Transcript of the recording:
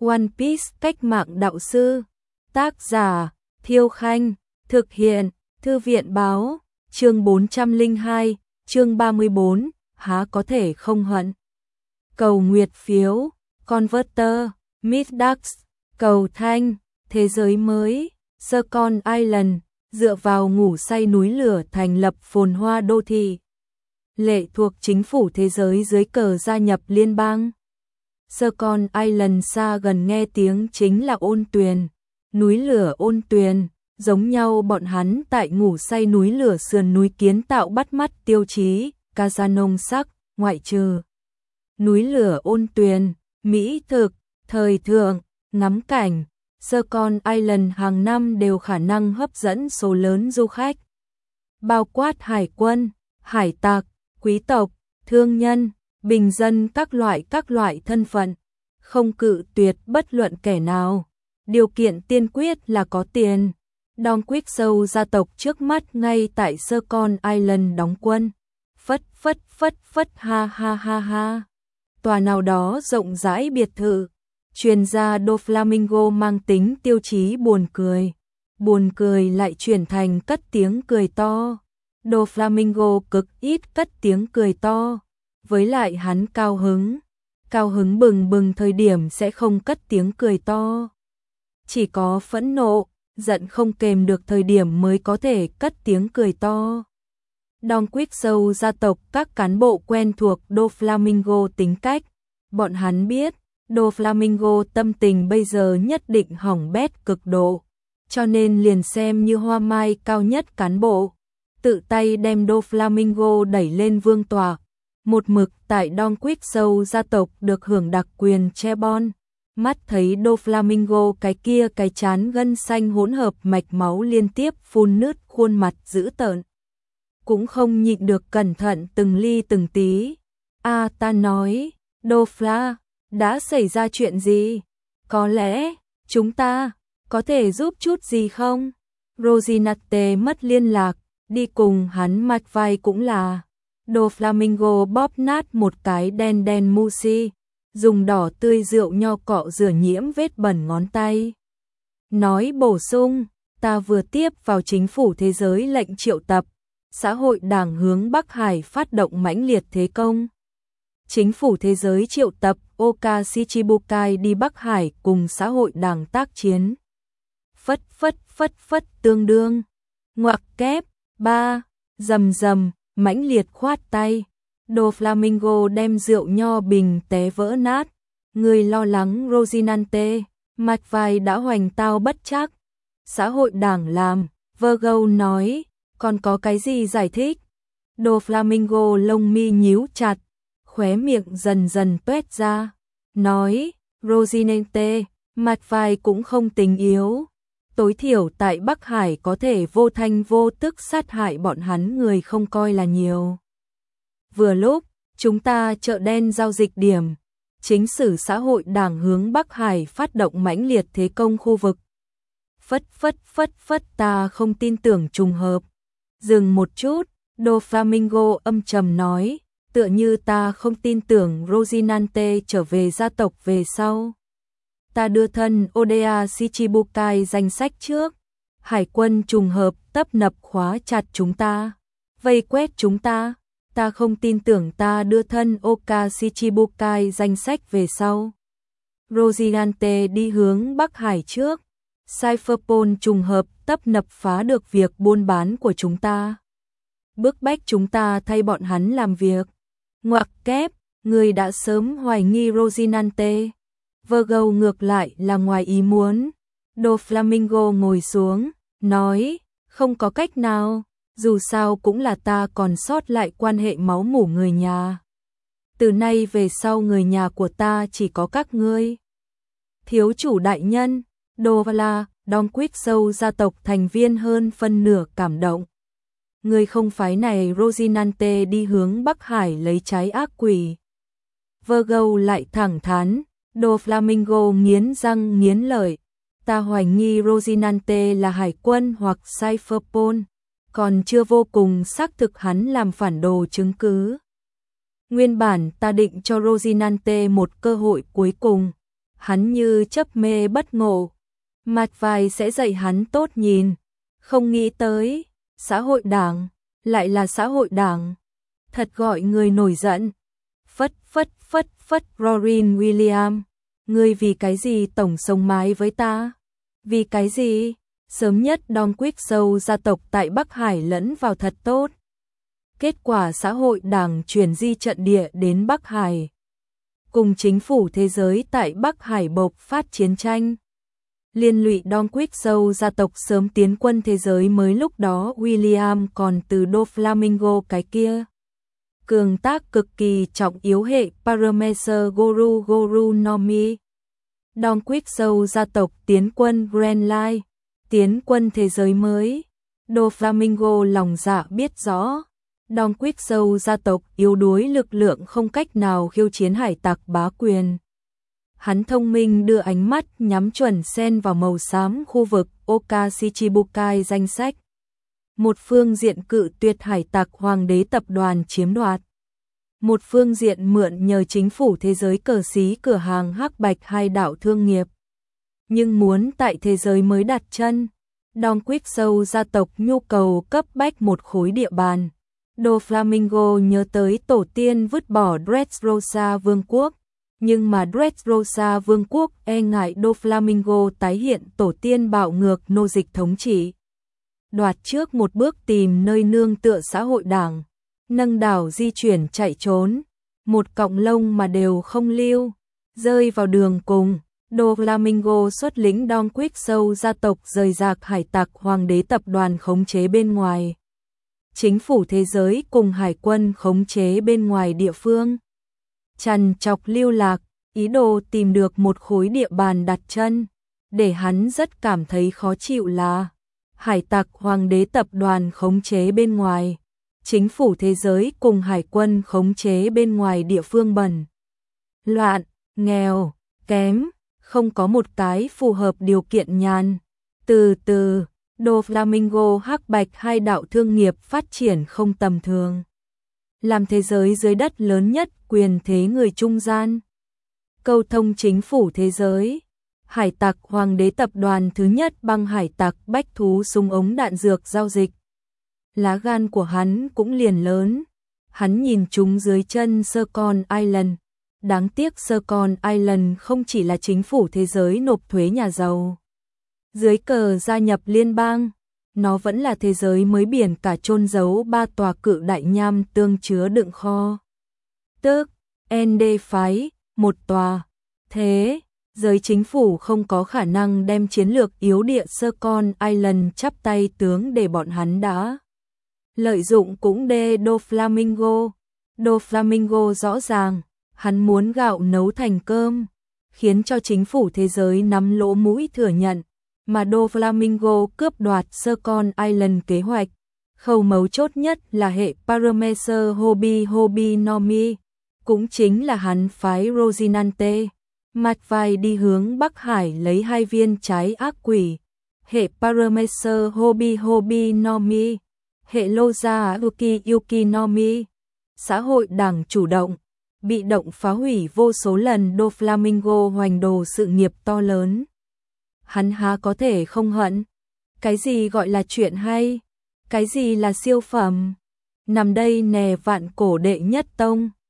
One Piece cách mạng đạo sư. Tác giả Thiêu Khanh. Thực hiện Thư viện Báo. Chương 402, chương 34, há có thể không hận. Cầu nguyệt phiếu, Converter, Middax, cầu thanh, thế giới mới, Second Island, dựa vào ngủ say núi lửa thành lập phồn hoa đô thị. Lệ thuộc chính phủ thế giới dưới cờ gia nhập liên bang. Second Island xa gần nghe tiếng chính là ôn tuyền, núi lửa ôn tuyền. Giống nhau bọn hắn tại ngủ say núi lửa sườn núi kiến tạo bắt mắt tiêu chí, casa nông sắc, ngoại trừ. Núi lửa ôn tuyền, mỹ thực, thời thượng, ngắm cảnh, Second Island hàng năm đều khả năng hấp dẫn số lớn du khách. Bao quát hải quân, hải tặc, quý tộc, thương nhân, bình dân các loại thân phận, không cự tuyệt bất luận kẻ nào. Điều kiện tiên quyết là có tiền. Don Quixote gia tộc trước mắt ngay tại Second Island đóng quân. Phất ha ha ha ha. Tòa nào đó rộng rãi biệt thự. Chuyên gia Doflamingo mang tính tiêu chí buồn cười. Buồn cười lại chuyển thành cất tiếng cười to. Doflamingo cực ít cất tiếng cười to. Với lại hắn cao hứng bừng bừng thời điểm sẽ không cất tiếng cười to. Chỉ có phẫn nộ, giận không kềm được thời điểm mới có thể cất tiếng cười to. Don Quixote gia tộc các cán bộ quen thuộc Doflamingo tính cách. Bọn hắn biết, Doflamingo tâm tình bây giờ nhất định hỏng bét cực độ. Cho nên liền xem như hoa mai cao nhất cán bộ. Tự tay đem Doflamingo đẩy lên vương tọa. Một mực tại Don Quixote gia tộc được hưởng đặc quyền chaebol. Mắt thấy Doflamingo cái chán gân xanh hỗn hợp mạch máu liên tiếp phun nứt khuôn mặt dữ tợn. Cũng không nhịn được cẩn thận từng ly từng tí. Ta nói, Dofla, đã xảy ra chuyện gì? Có lẽ, chúng ta, có thể giúp chút gì không? Rosinante mất liên lạc, đi cùng hắn mạch vai cũng là. Doflamingo bóp nát một cái đen musi. Dùng đỏ tươi rượu nho cọ rửa nhiễm vết bẩn ngón tay. Nói bổ sung, ta vừa tiếp vào chính phủ thế giới lệnh triệu tập, xã hội đảng hướng Bắc Hải phát động mãnh liệt thế công. Chính phủ thế giới triệu tập Oka Shichibukai đi Bắc Hải cùng xã hội đảng tác chiến. Phất tương đương. Ngoặc kép, 3, rầm, mãnh liệt khoát tay. Doflamingo đem rượu nho bình té vỡ nát. Người lo lắng Rosinante, mạch vai đã hoành tao bất chắc. Xã hội đảng làm, Virgo nói, còn có cái gì giải thích? Doflamingo lông mi nhíu chặt, khóe miệng dần tuét ra. Nói, Rosinante, mạch vai cũng không tính yếu. Tối thiểu tại Bắc Hải có thể vô thanh vô tức sát hại bọn hắn người không coi là nhiều. Vừa lúc, chúng ta chợ đen giao dịch điểm, chính sử xã hội đảng hướng Bắc Hải phát động mãnh liệt thế công khu vực. Phất ta không tin tưởng trùng hợp. Dừng một chút, Doflamingo âm trầm nói, tựa như ta không tin tưởng Rosinante trở về gia tộc về sau. Ta đưa thân Oda Shichibukai danh sách trước, hải quân trùng hợp tấp nập khóa chặt chúng ta, vây quét chúng ta. Ta không tin tưởng ta đưa thân Oka Shichibukai danh sách về sau. Rosinante đi hướng Bắc Hải trước. Cypherpol trùng hợp tấp nập phá được việc buôn bán của chúng ta. Bức bách chúng ta thay bọn hắn làm việc. Ngoặc kép, người đã sớm hoài nghi Rosinante. Virgo ngược lại là ngoài ý muốn. Doflamingo ngồi xuống, nói, không có cách nào. Dù sao cũng là ta còn sót lại quan hệ máu mủ người nhà. Từ nay về sau người nhà của ta chỉ có các ngươi. Thiếu chủ đại nhân, Dofla, Don Quixote gia tộc thành viên hơn phân nửa cảm động. Người không phái này Rosinante đi hướng Bắc Hải lấy trái ác quỷ. Virgo lại thẳng thắn, Doflamingo nghiến răng nghiến lợi. Ta hoài nghi Rosinante là hải quân hoặc Cypherpol. Còn chưa vô cùng xác thực hắn làm phản đồ chứng cứ. Nguyên bản ta định cho Rosinante một cơ hội cuối cùng. Hắn như chớp mê bất ngộ, mặt vai sẽ dạy hắn tốt nhìn, không nghĩ tới, xã hội đảng, lại là xã hội đảng, thật gọi người nổi giận. Phất phất phất phất Robin Williams, ngươi vì cái gì tổng sống mái với ta? Vì cái gì? Sớm nhất Don Quick Show gia tộc tại Bắc Hải lẫn vào thật tốt. Kết quả xã hội đảng chuyển di trận địa đến Bắc Hải. Cùng chính phủ thế giới tại Bắc Hải bộc phát chiến tranh. Liên lụy Don Quick Show gia tộc sớm tiến quân thế giới mới lúc đó William còn từ Doflamingo cái kia. Cường tác cực kỳ trọng yếu hệ Parameser Goru Nomi. Don Quick Show gia tộc tiến quân Grand Line, tiến quân thế giới mới. Doflamingo lòng dạ biết rõ. Don Quick Show gia tộc yếu đuối lực lượng không cách nào khiêu chiến hải tặc bá quyền. Hắn thông minh đưa ánh mắt nhắm chuẩn xen vào màu xám khu vực Okashichibukai danh sách. Một phương diện cự tuyệt hải tặc hoàng đế tập đoàn chiếm đoạt. Một phương diện mượn nhờ chính phủ thế giới cờ xí cửa hàng hắc bạch hai đảo thương nghiệp. Nhưng muốn tại thế giới mới đặt chân, Don Quick Show gia tộc nhu cầu cấp bách một khối địa bàn. Doflamingo nhớ tới tổ tiên vứt bỏ Dressrosa Vương quốc, nhưng mà Dressrosa Vương quốc e ngại Doflamingo tái hiện tổ tiên bạo ngược nô dịch thống trị. Đoạt trước một bước tìm nơi nương tựa xã hội đảng, nâng đảo di chuyển chạy trốn, một cọng lông mà đều không lưu, rơi vào đường cùng. Doflamingo xuất lĩnh Don Quick Show gia tộc rời rạc hải tặc hoàng đế tập đoàn khống chế bên ngoài. Chính phủ thế giới cùng hải quân khống chế bên ngoài địa phương. Trằn trọc lưu lạc, ý đồ tìm được một khối địa bàn đặt chân, để hắn rất cảm thấy khó chịu là hải tặc hoàng đế tập đoàn khống chế bên ngoài, chính phủ thế giới cùng hải quân khống chế bên ngoài địa phương bẩn, loạn, nghèo, kém, không có một cái phù hợp điều kiện nhàn. Từ từ, Doflamingo hắc bạch hai đạo thương nghiệp phát triển không tầm thường. Làm thế giới dưới đất lớn nhất quyền thế người trung gian. Câu thông chính phủ thế giới. Hải tặc hoàng đế tập đoàn thứ nhất băng hải tặc bách thú súng ống đạn dược giao dịch. Lá gan của hắn cũng liền lớn. Hắn nhìn chúng dưới chân Second Island. Đáng tiếc Second Island không chỉ là chính phủ thế giới nộp thuế nhà giàu. Dưới cờ gia nhập liên bang, nó vẫn là thế giới mới biển cả chôn giấu 3 tòa cự đại nham tương chứa đựng kho. Tức, ND phái, một tòa. Thế, giới chính phủ không có khả năng đem chiến lược yếu địa Second Island chắp tay tướng để bọn hắn đã. Lợi dụng cũng đê Doflamingo. Doflamingo rõ ràng, hắn muốn gạo nấu thành cơm, khiến cho chính phủ thế giới nắm lỗ mũi thừa nhận. Mà Doflamingo cướp đoạt Second Island kế hoạch. Khâu mấu chốt nhất là hệ Parameser Hobby Nomi, cũng chính là hắn phái Rosinante, mặt vai đi hướng Bắc Hải lấy 2 viên trái ác quỷ. Hệ Parameser Hobby Nomi, hệ Loza Yuki Nomi, xã hội đảng chủ động, bị động phá hủy vô số lần Doflamingo hoành đồ sự nghiệp to lớn. Hắn há có thể không hận. Cái gì gọi là chuyện hay? Cái gì là siêu phẩm? Nằm đây nè vạn cổ đệ nhất tông.